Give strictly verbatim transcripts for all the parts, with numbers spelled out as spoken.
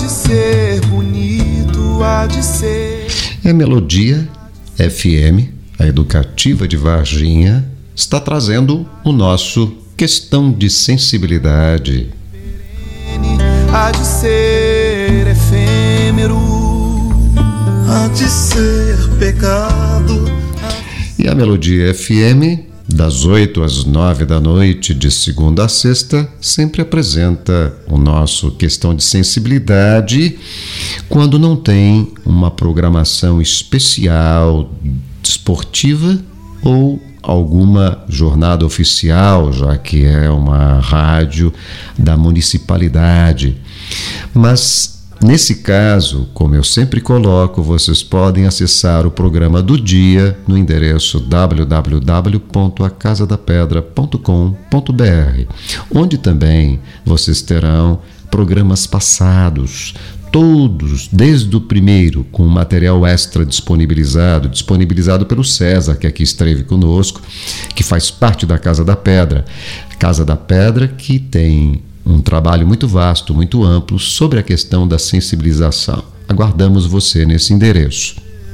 ser bonito, há de ser. É Melodia F M, a educativa de Varginha, está trazendo o nosso Questão de Sensibilidade. Há de ser efêmero, há de ser pecado. E a Melodia F M, das oito às nove da noite, de segunda a sexta, sempre apresenta o nosso Questão de Sensibilidade quando não tem uma programação especial, esportiva ou alguma jornada oficial, já que é uma rádio da municipalidade. Mas nesse caso, como eu sempre coloco, vocês podem acessar o programa do dia no endereço w w w ponto a casa da pedra ponto com ponto b r, onde também vocês terão programas passados, todos, desde o primeiro, com material extra disponibilizado, disponibilizado pelo César, que aqui esteve conosco, que faz parte da Casa da Pedra. Casa da Pedra que tem um trabalho muito vasto, muito amplo sobre a questão da sensibilização. Aguardamos você nesse endereço.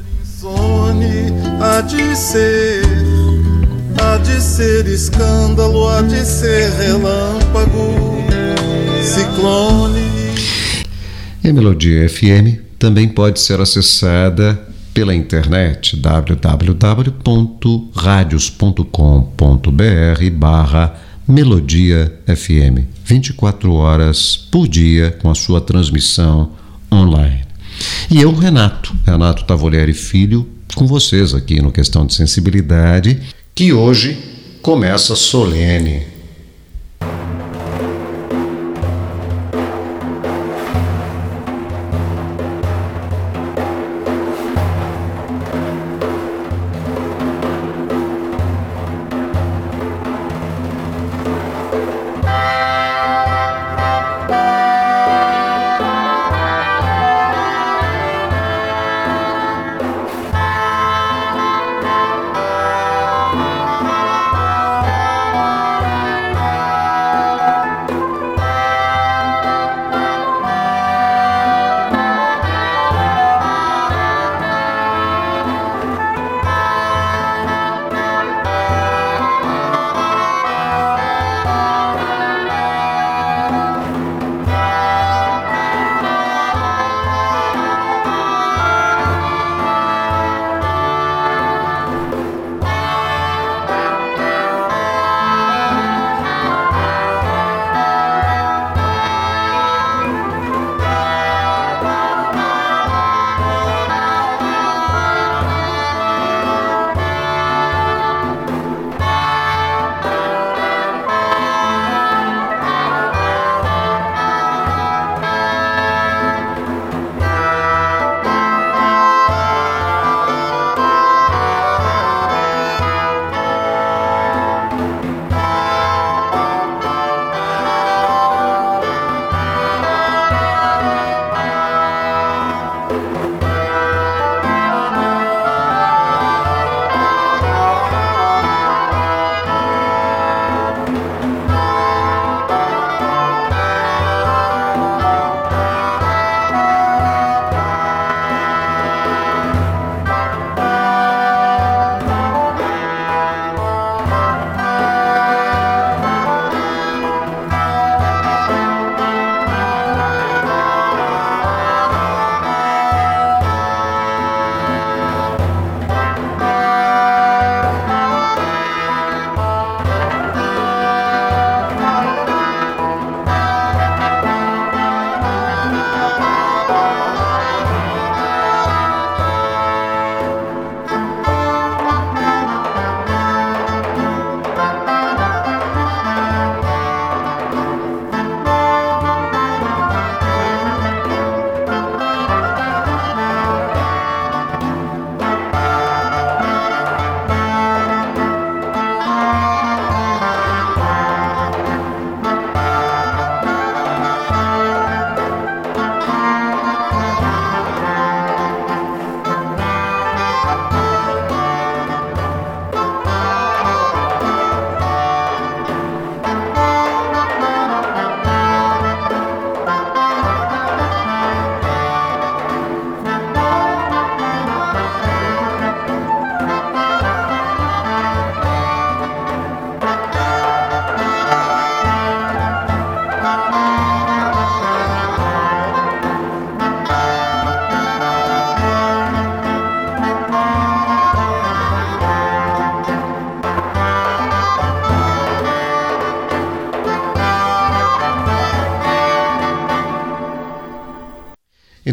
Há de ser, há de ser escândalo, há de ser relâmpago, ciclone. E a Melodia F M também pode ser acessada pela internet w w w ponto radios ponto com ponto b r barra Melodia F M, vinte e quatro horas por dia com a sua transmissão online. E eu, Renato, Renato Tavolieri Filho, com vocês aqui no Questão de Sensibilidade, que hoje começa solene.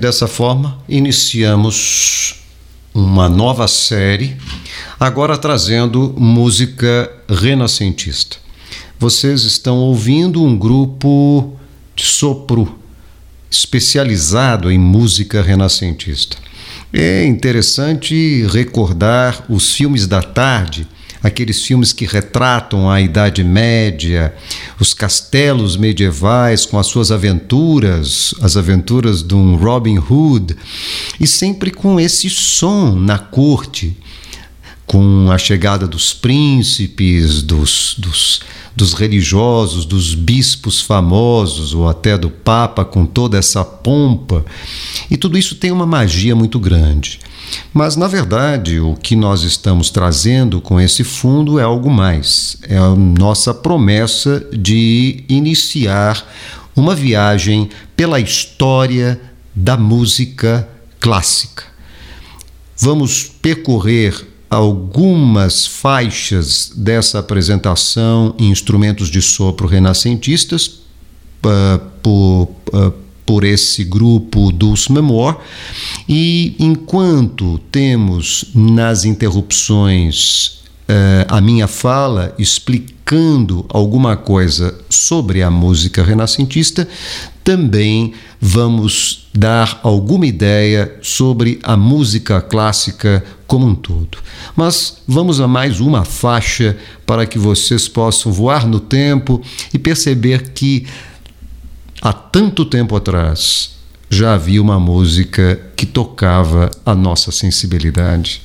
dessa forma, iniciamos uma nova série, agora trazendo música renascentista. Vocês estão ouvindo um grupo de sopro especializado em música renascentista. É interessante recordar os filmes da tarde, aqueles filmes que retratam a Idade Média, os castelos medievais com as suas aventuras, as aventuras de um Robin Hood, e sempre com esse som na corte, com a chegada dos príncipes, dos, dos, dos religiosos, dos bispos famosos, ou até do Papa, com toda essa pompa. E tudo isso tem uma magia muito grande. Mas, na verdade, o que nós estamos trazendo com esse fundo é algo mais. É a nossa promessa de iniciar uma viagem pela história da música clássica. Vamos percorrer algumas faixas dessa apresentação em instrumentos de sopro renascentistas uh, por, uh, por esse grupo Dulce Memoir, e enquanto temos nas interrupções uh, a minha fala explicando alguma coisa sobre a música renascentista, também vamos dar alguma ideia sobre a música clássica como um todo. Mas vamos a mais uma faixa para que vocês possam voar no tempo e perceber que há tanto tempo atrás já havia uma música que tocava a nossa sensibilidade.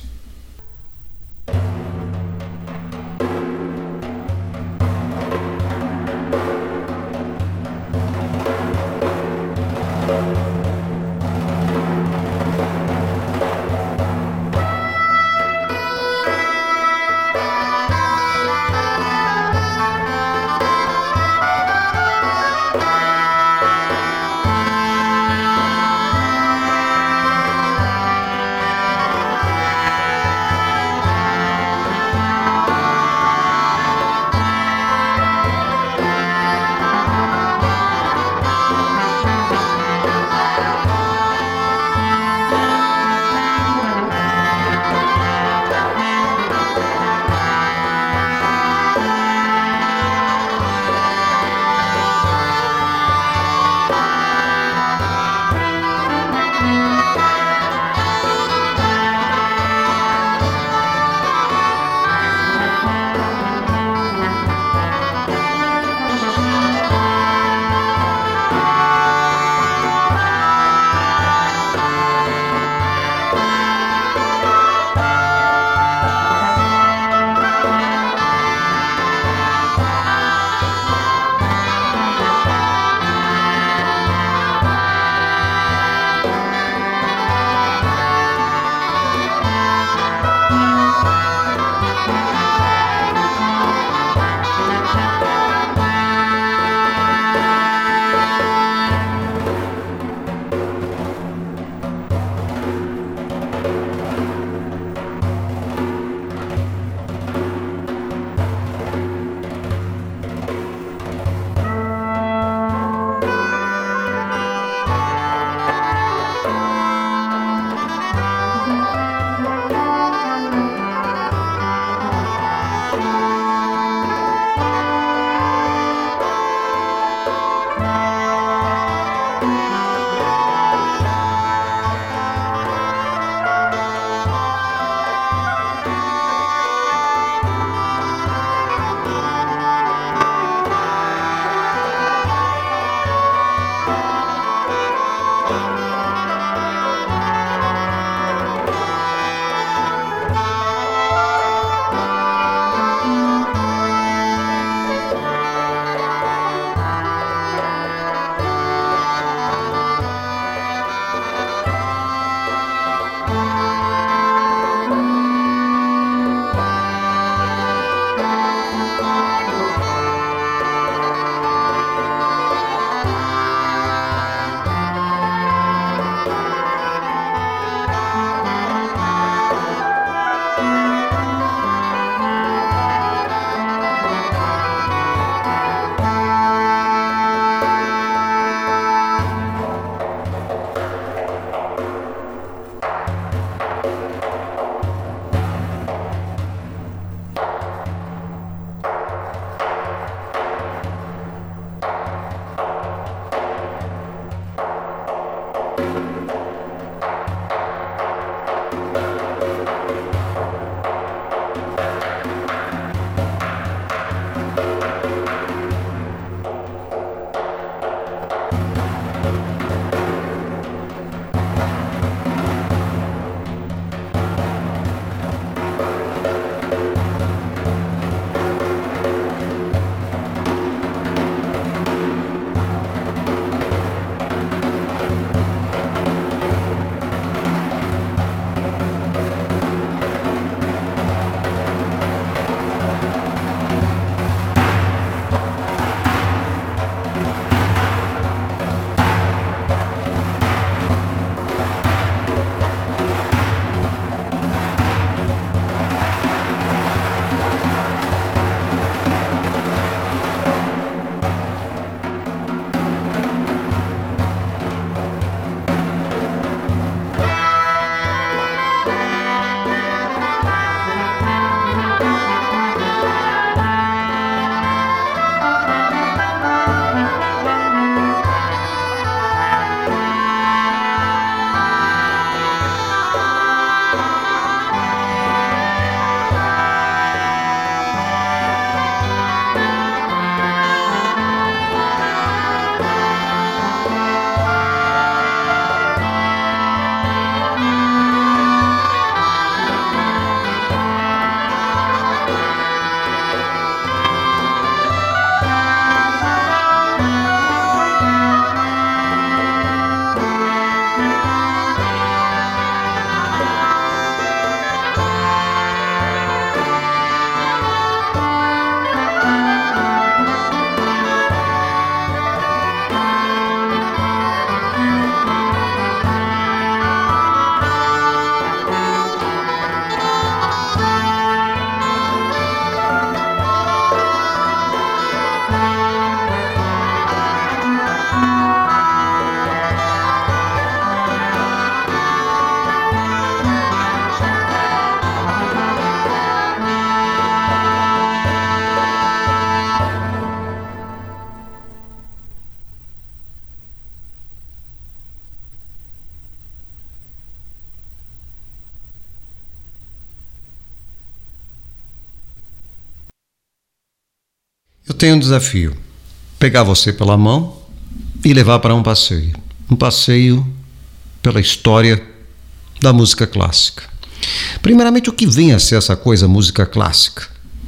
Eu tenho um desafio: pegar você pela mão e levar para um passeio. Um passeio pela história da música clássica. Primeiramente, o que vem a ser essa coisa música clássica?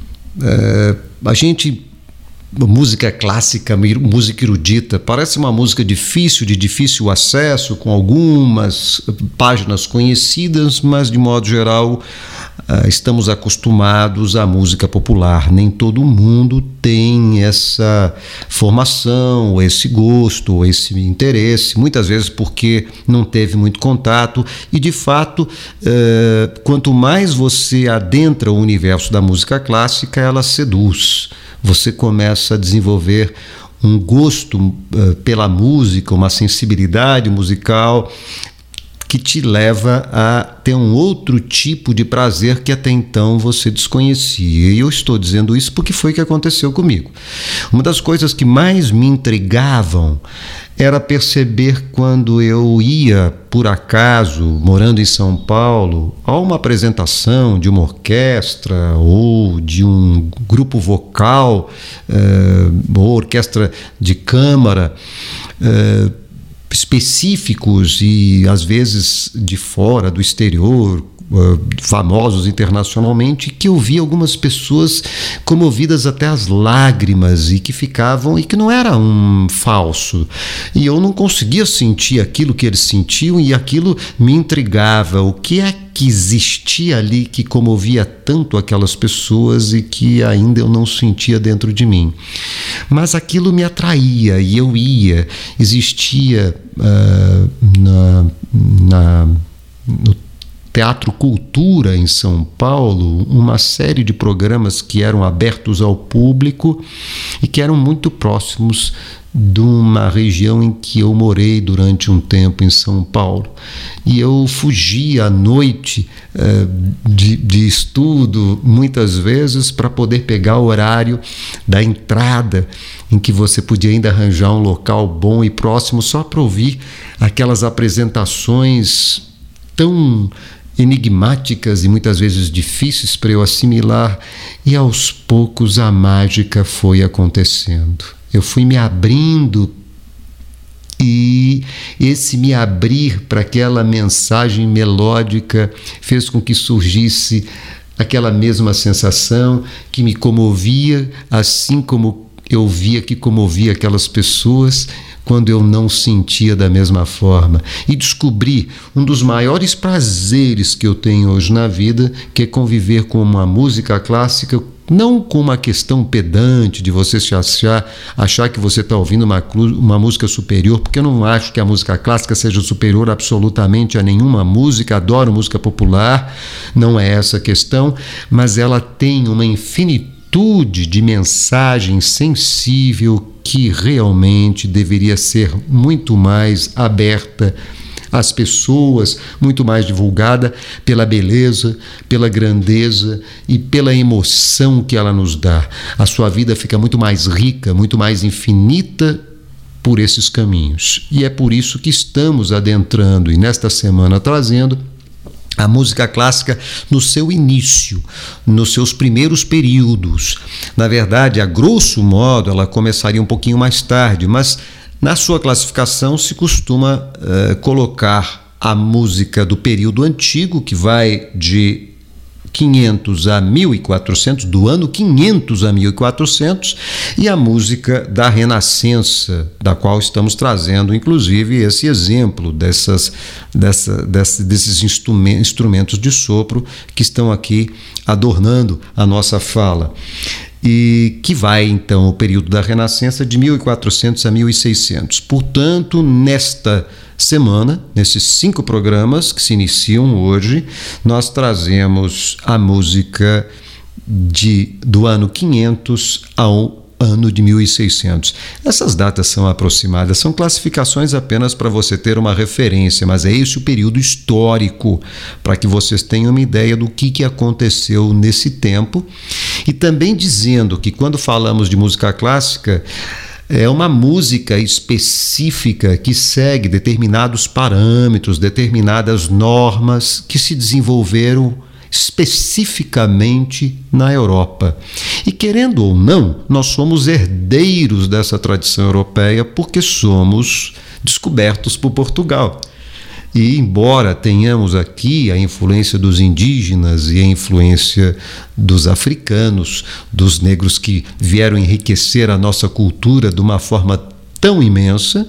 É, a gente... Música clássica, música erudita, parece uma música difícil, de difícil acesso, com algumas páginas conhecidas, mas de modo geral estamos acostumados à música popular. Nem todo mundo tem essa formação, esse gosto, esse interesse, muitas vezes porque não teve muito contato e, de fato, quanto mais você adentra o universo da música clássica, ela seduz. Você começa a desenvolver um gosto uh, pela música, uma sensibilidade musical que te leva a ter um outro tipo de prazer que até então você desconhecia. E eu estou dizendo isso porque foi o que aconteceu comigo. Uma das coisas que mais me intrigavam era perceber quando eu ia, por acaso, morando em São Paulo, a uma apresentação de uma orquestra ou de um grupo vocal, eh, ou orquestra de câmara, eh, específicos e às vezes de fora, do exterior, famosos internacionalmente, que eu vi algumas pessoas comovidas até as lágrimas e que ficavam, e que não era um falso, e eu não conseguia sentir aquilo que eles sentiam e aquilo me intrigava. O que é que existia ali que comovia tanto aquelas pessoas e que ainda eu não sentia dentro de mim? Mas aquilo me atraía e eu ia. Existia uh, na, na, no Teatro Cultura, em São Paulo, uma série de programas que eram abertos ao público e que eram muito próximos de uma região em que eu morei durante um tempo, em São Paulo. E eu fugia à noite eh, de, de estudo, muitas vezes, para poder pegar o horário da entrada, em que você podia ainda arranjar um local bom e próximo, só para ouvir aquelas apresentações tão enigmáticas e muitas vezes difíceis para eu assimilar, e aos poucos a mágica foi acontecendo. Eu fui me abrindo, e esse me abrir para aquela mensagem melódica fez com que surgisse aquela mesma sensação que me comovia, assim como eu via que comovia aquelas pessoas quando eu não sentia da mesma forma. E descobri um dos maiores prazeres que eu tenho hoje na vida, que é conviver com uma música clássica, não com uma questão pedante de você se achar, achar que você está ouvindo uma, uma música superior, porque eu não acho que a música clássica seja superior absolutamente a nenhuma música. Adoro música popular, não é essa a questão, mas ela tem uma infinitude de mensagem sensível que realmente deveria ser muito mais aberta às pessoas, muito mais divulgada pela beleza, pela grandeza e pela emoção que ela nos dá. A sua vida fica muito mais rica, muito mais infinita por esses caminhos. E é por isso que estamos adentrando e nesta semana trazendo a música clássica no seu início, nos seus primeiros períodos. Na verdade, a grosso modo, ela começaria um pouquinho mais tarde, mas na sua classificação se costuma uh, colocar a música do período antigo, que vai de quinhentos a mil e quatrocentos, do ano quinhentos a mil e quatrocentos, e a música da Renascença, da qual estamos trazendo, inclusive, esse exemplo dessas, dessa, dessa, desses instrumentos de sopro que estão aqui adornando a nossa fala. E que vai, então, o período da Renascença de mil e quatrocentos a mil e seiscentos. Portanto, nesta semana, nesses cinco programas que se iniciam hoje, nós trazemos a música de, do ano quinhentos ao ano de mil e seiscentos. Essas datas são aproximadas, são classificações apenas para você ter uma referência, mas é esse o período histórico, para que vocês tenham uma ideia do que, que aconteceu nesse tempo. E também dizendo que quando falamos de música clássica, é uma música específica que segue determinados parâmetros, determinadas normas que se desenvolveram especificamente na Europa. E querendo ou não, nós somos herdeiros dessa tradição europeia porque somos descobertos por Portugal. E embora tenhamos aqui a influência dos indígenas e a influência dos africanos, dos negros que vieram enriquecer a nossa cultura de uma forma tão imensa,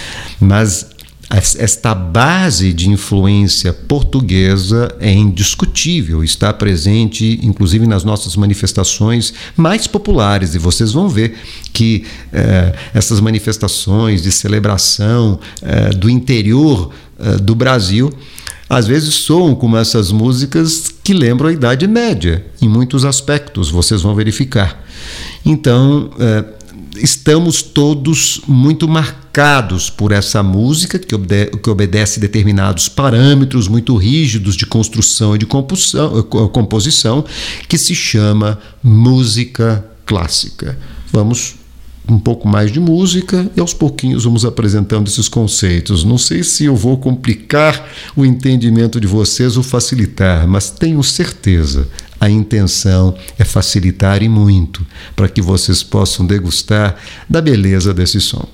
mas esta base de influência portuguesa é indiscutível, está presente inclusive nas nossas manifestações mais populares, e vocês vão ver que eh, essas manifestações de celebração eh, do interior eh, do Brasil às vezes soam como essas músicas que lembram a Idade Média, em muitos aspectos, vocês vão verificar. Então, eh, estamos todos muito marcados por essa música que, obede- que obedece determinados parâmetros muito rígidos de construção e de compulsão, composição, que se chama música clássica. Vamos um pouco mais de música e aos pouquinhos vamos apresentando esses conceitos. Não sei se eu vou complicar o entendimento de vocês ou facilitar, mas tenho certeza, a intenção é facilitar e muito, para que vocês possam degustar da beleza desse som.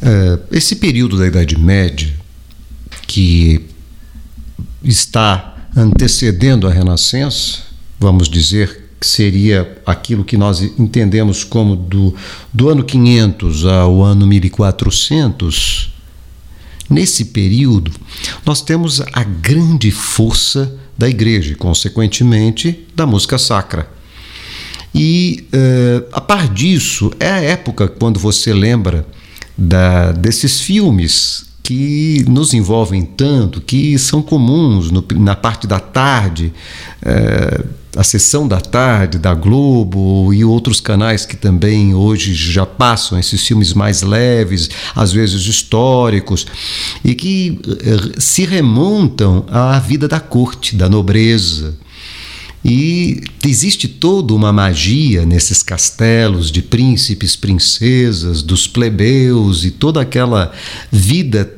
Esse período da Idade Média, que está antecedendo a Renascença, vamos dizer que seria aquilo que nós entendemos como do, do ano quinhentos ao ano mil e quatrocentos, nesse período nós temos a grande força da igreja e, consequentemente, da música sacra. E, uh, a par disso, é a época quando você lembra da, desses filmes que nos envolvem tanto, que são comuns no, na parte da tarde, uh, a sessão da tarde da Globo e outros canais que também hoje já passam esses filmes mais leves, às vezes históricos, e que uh, se remontam à vida da corte, da nobreza. E existe toda uma magia nesses castelos de príncipes, princesas, dos plebeus e toda aquela vida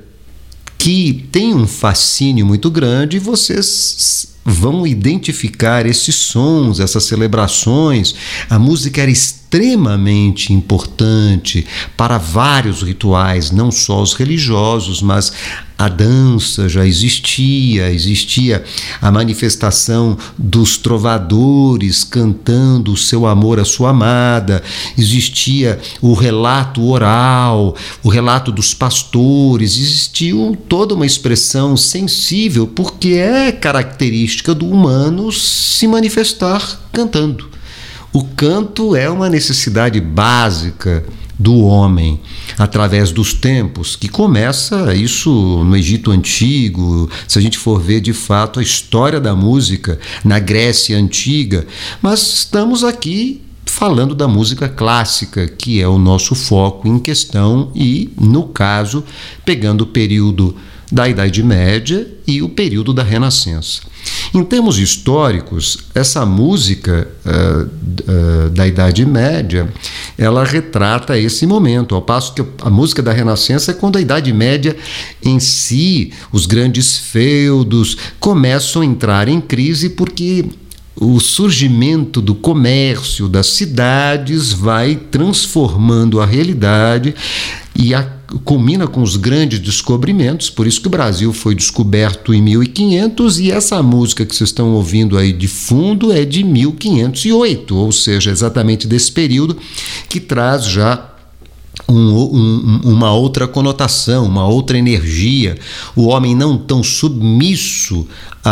que tem um fascínio muito grande, e vocês vão identificar esses sons, essas celebrações. A música era extremamente importante para vários rituais, não só os religiosos, mas a dança já existia, existia a manifestação dos trovadores cantando o seu amor à sua amada, existia o relato oral, o relato dos pastores, existia toda uma expressão sensível, porque é característica do humano se manifestar cantando. O canto é uma necessidade básica do homem, através dos tempos, que começa isso no Egito Antigo, se a gente for ver de fato a história da música na Grécia Antiga, mas estamos aqui falando da música clássica, que é o nosso foco em questão e, no caso, pegando o período da Idade Média e o período da Renascença. Em termos históricos, essa música uh, uh, da Idade Média, ela retrata esse momento, ao passo que a música da Renascença é quando a Idade Média em si, os grandes feudos, começam a entrar em crise porque o surgimento do comércio das cidades vai transformando a realidade e a, culmina com os grandes descobrimentos. Por isso que o Brasil foi descoberto em mil e quinhentos, e essa música que vocês estão ouvindo aí de fundo é de mil quinhentos e oito, ou seja, exatamente desse período, que traz já Um, um, uma outra conotação, uma outra energia, o homem não tão submisso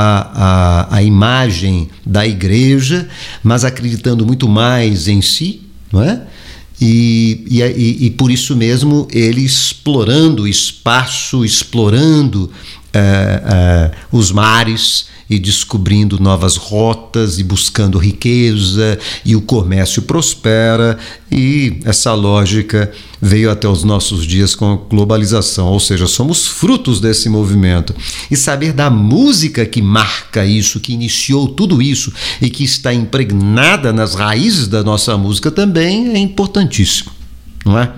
à, à, à imagem da igreja, mas acreditando muito mais em si, não é? E, e, e por isso mesmo ele explorando o espaço, explorando uh, uh, os mares e descobrindo novas rotas e buscando riqueza, e o comércio prospera, e essa lógica veio até os nossos dias com a globalização, ou seja, somos frutos desse movimento. E saber da música que marca isso, que iniciou tudo isso e que está impregnada nas raízes da nossa música também é importantíssimo, não é?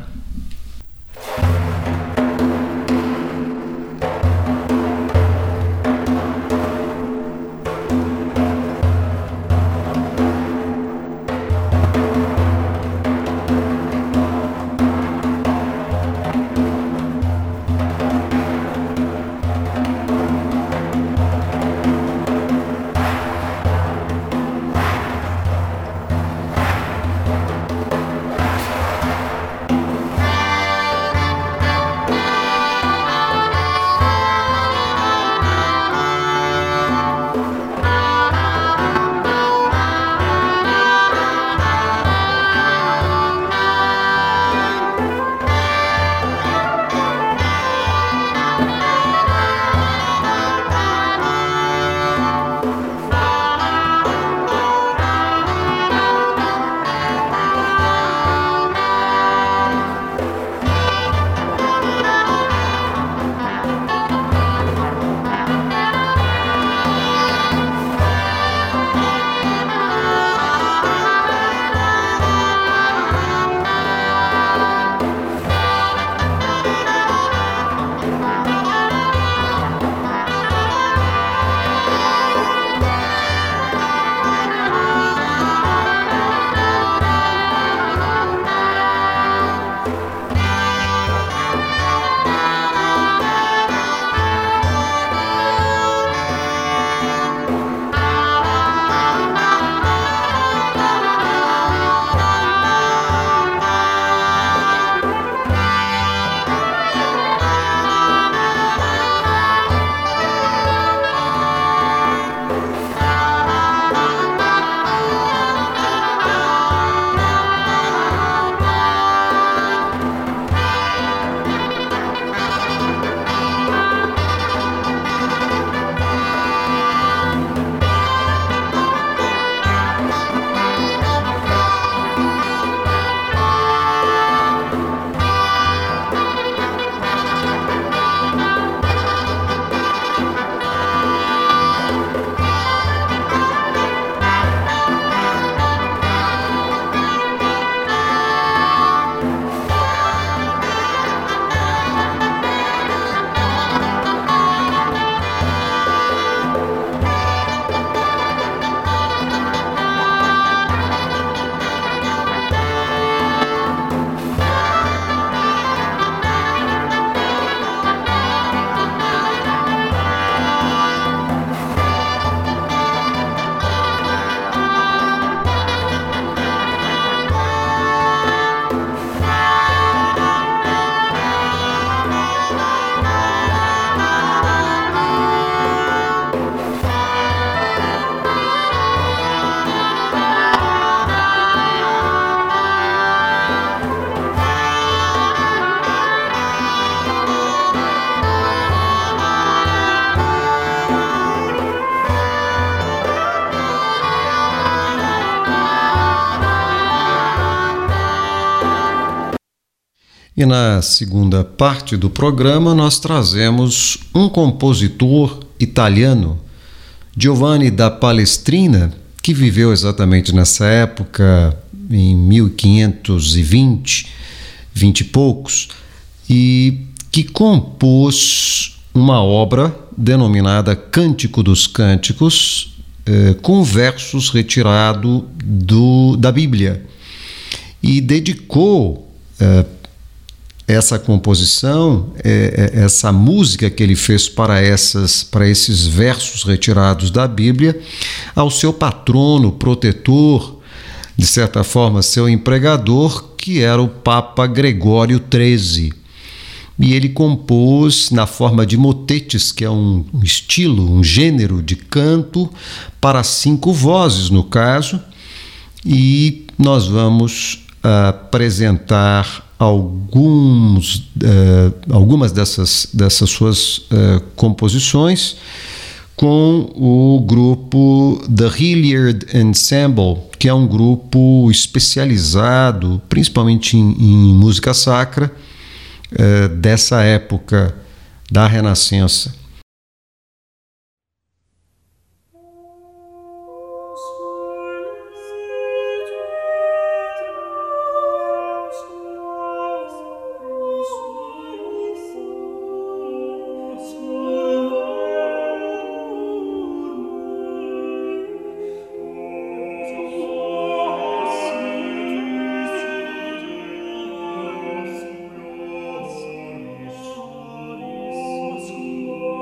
E na segunda parte do programa nós trazemos um compositor italiano, Giovanni da Palestrina, que viveu exatamente nessa época, em mil quinhentos e vinte, vinte e poucos, e que compôs uma obra denominada Cântico dos Cânticos, eh, com versos retirados do, da Bíblia, e dedicou eh, essa composição, eh, essa música que ele fez para, essas, para esses versos retirados da Bíblia, ao seu patrono, protetor, de certa forma, seu empregador, que era o Papa Gregório treze. E ele compôs na forma de motetes, que é um, um estilo, um gênero de canto para cinco vozes, no caso, e nós vamos uh, apresentar alguns, uh, algumas dessas, dessas suas uh, composições com o grupo The Hilliard Ensemble, que é um grupo especializado principalmente em, em música sacra, Uh, dessa época da Renascença. Oh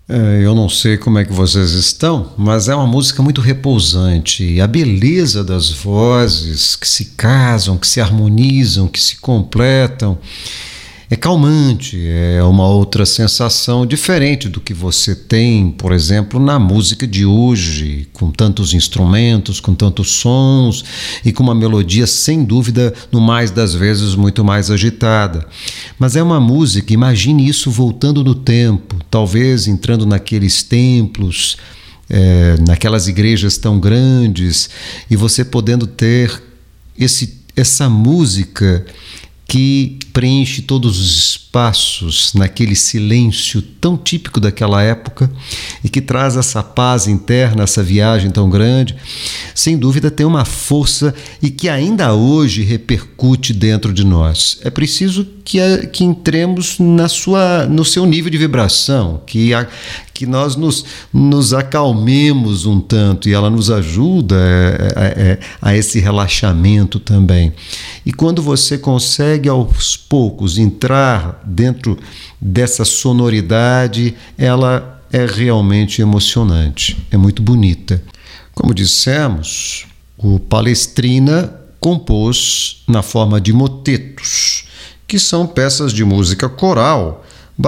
Eu não sei como é que vocês estão, mas é uma música muito repousante. A beleza das vozes que se casam, que se harmonizam, que se completam, é calmante, é uma outra sensação diferente do que você tem, por exemplo, na música de hoje, com tantos instrumentos, com tantos sons e com uma melodia, sem dúvida, no mais das vezes, muito mais agitada. Mas é uma música, imagine isso voltando no tempo, talvez entrando naqueles templos, é, naquelas igrejas tão grandes, e você podendo ter esse, essa música que preenche todos os espaços naquele silêncio tão típico daquela época e que traz essa paz interna, essa viagem tão grande, sem dúvida tem uma força e que ainda hoje repercute dentro de nós. É preciso que, que entremos na sua, no seu nível de vibração, que, a, que nós nos, nos acalmemos um tanto, e ela nos ajuda a, a, a esse relaxamento também. E quando você consegue aos poucos entrar dentro dessa sonoridade, ela é realmente emocionante, é muito bonita. Como dissemos, o Palestrina compôs na forma de motetos, que são peças de música coral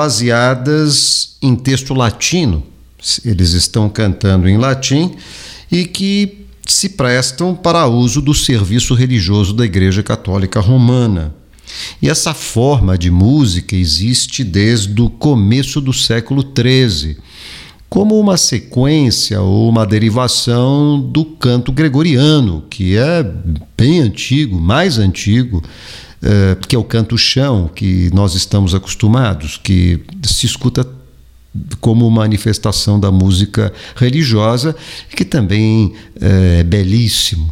baseadas em texto latino. Eles estão cantando em latim e que se prestam para uso do serviço religioso da Igreja Católica Romana. E essa forma de música existe desde o começo do século treze, como uma sequência ou uma derivação do canto gregoriano, que é bem antigo, mais antigo, é, que é o canto-chão, que nós estamos acostumados, que se escuta como manifestação da música religiosa, que também é belíssimo.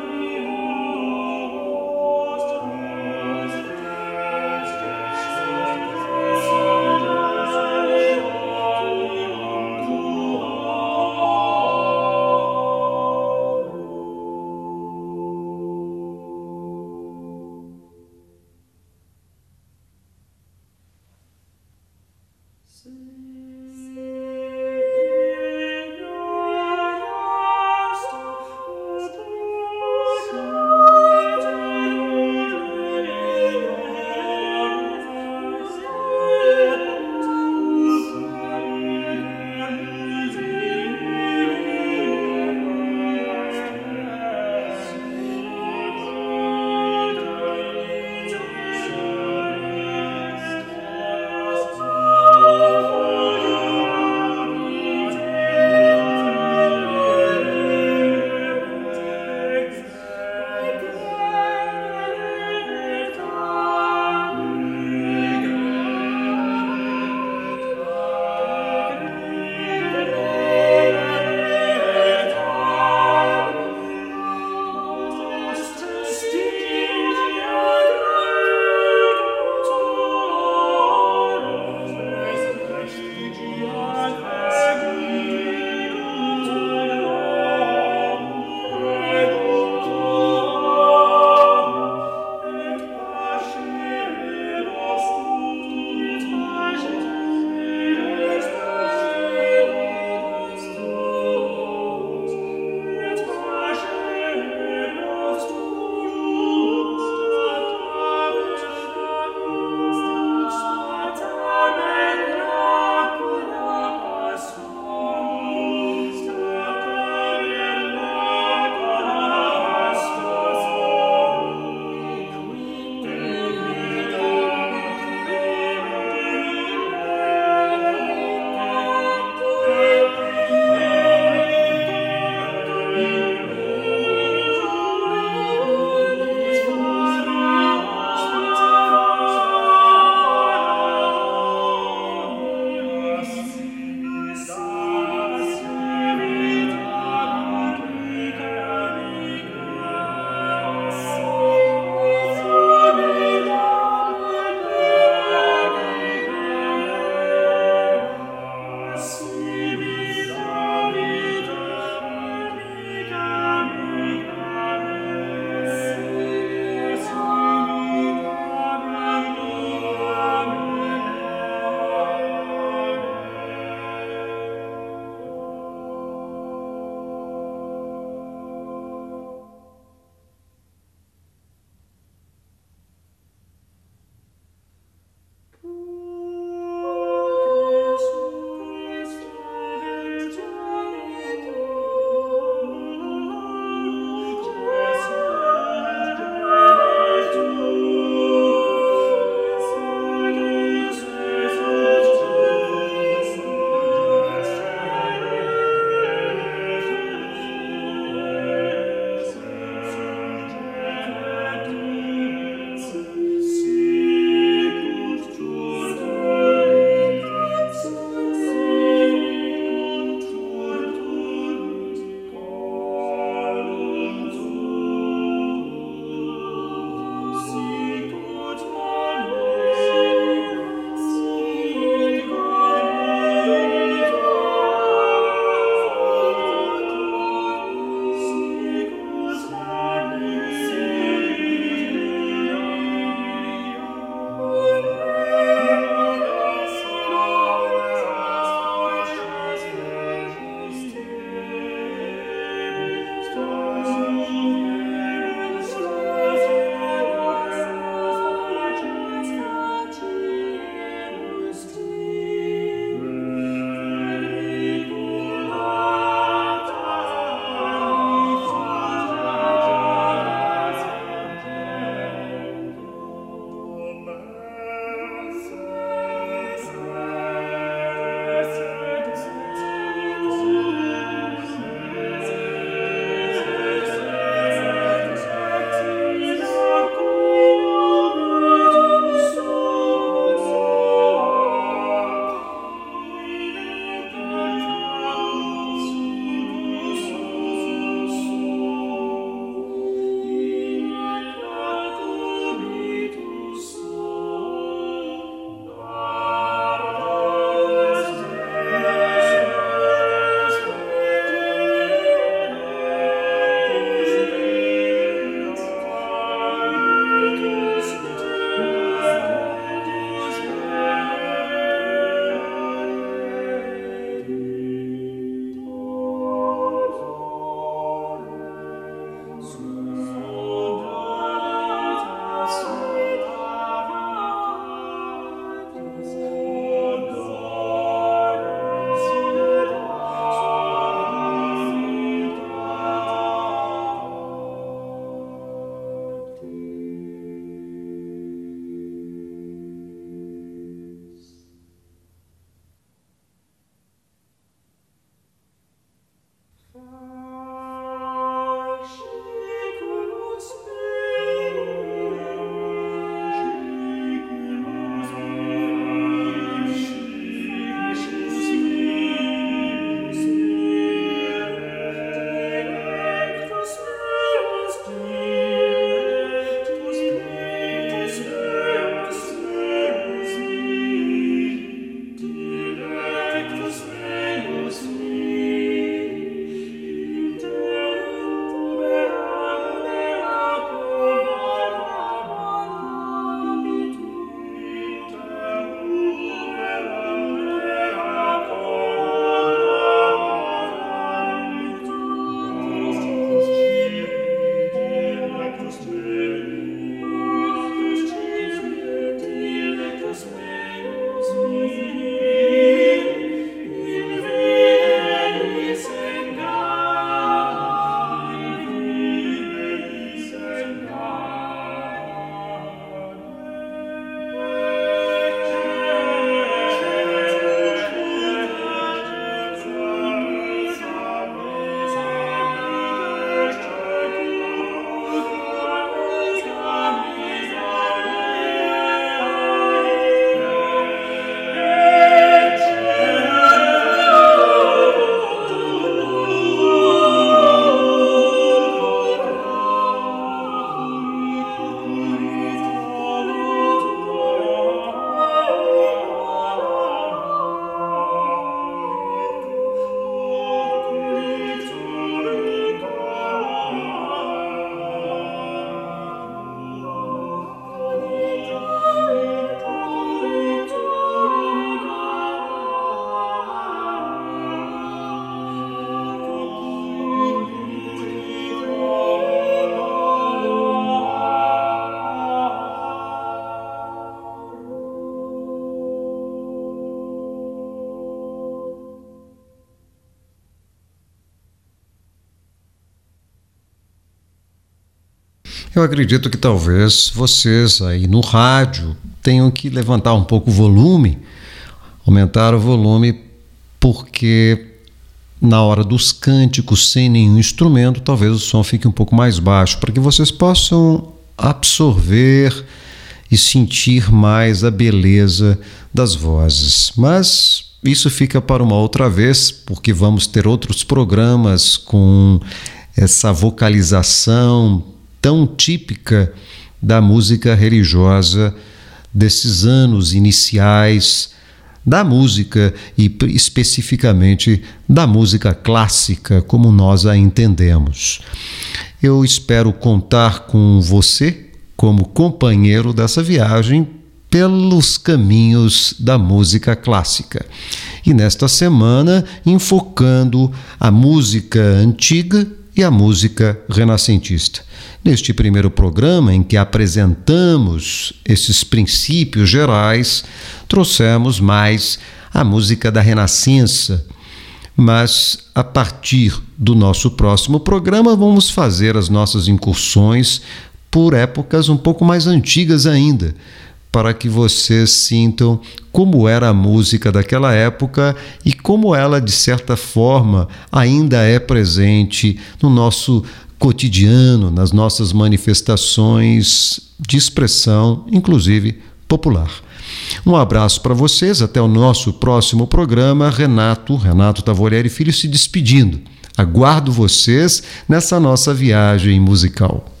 Eu acredito que talvez vocês aí no rádio tenham que levantar um pouco o volume, aumentar o volume, porque na hora dos cânticos sem nenhum instrumento, talvez o som fique um pouco mais baixo, para que vocês possam absorver e sentir mais a beleza das vozes. Mas isso fica para uma outra vez, porque vamos ter outros programas com essa vocalização tão típica da música religiosa desses anos iniciais da música e especificamente da música clássica, como nós a entendemos. Eu espero contar com você como companheiro dessa viagem pelos caminhos da música clássica. E nesta semana, enfocando a música antiga e a música renascentista. Neste primeiro programa, em que apresentamos esses princípios gerais, trouxemos mais a música da Renascença. Mas, a partir do nosso próximo programa, vamos fazer as nossas incursões por épocas um pouco mais antigas ainda, para que vocês sintam como era a música daquela época e como ela, de certa forma, ainda é presente no nosso cotidiano, nas nossas manifestações de expressão, inclusive popular. Um abraço para vocês, até o nosso próximo programa. Renato, Renato Tavolieri Filho se despedindo. Aguardo vocês nessa nossa viagem musical.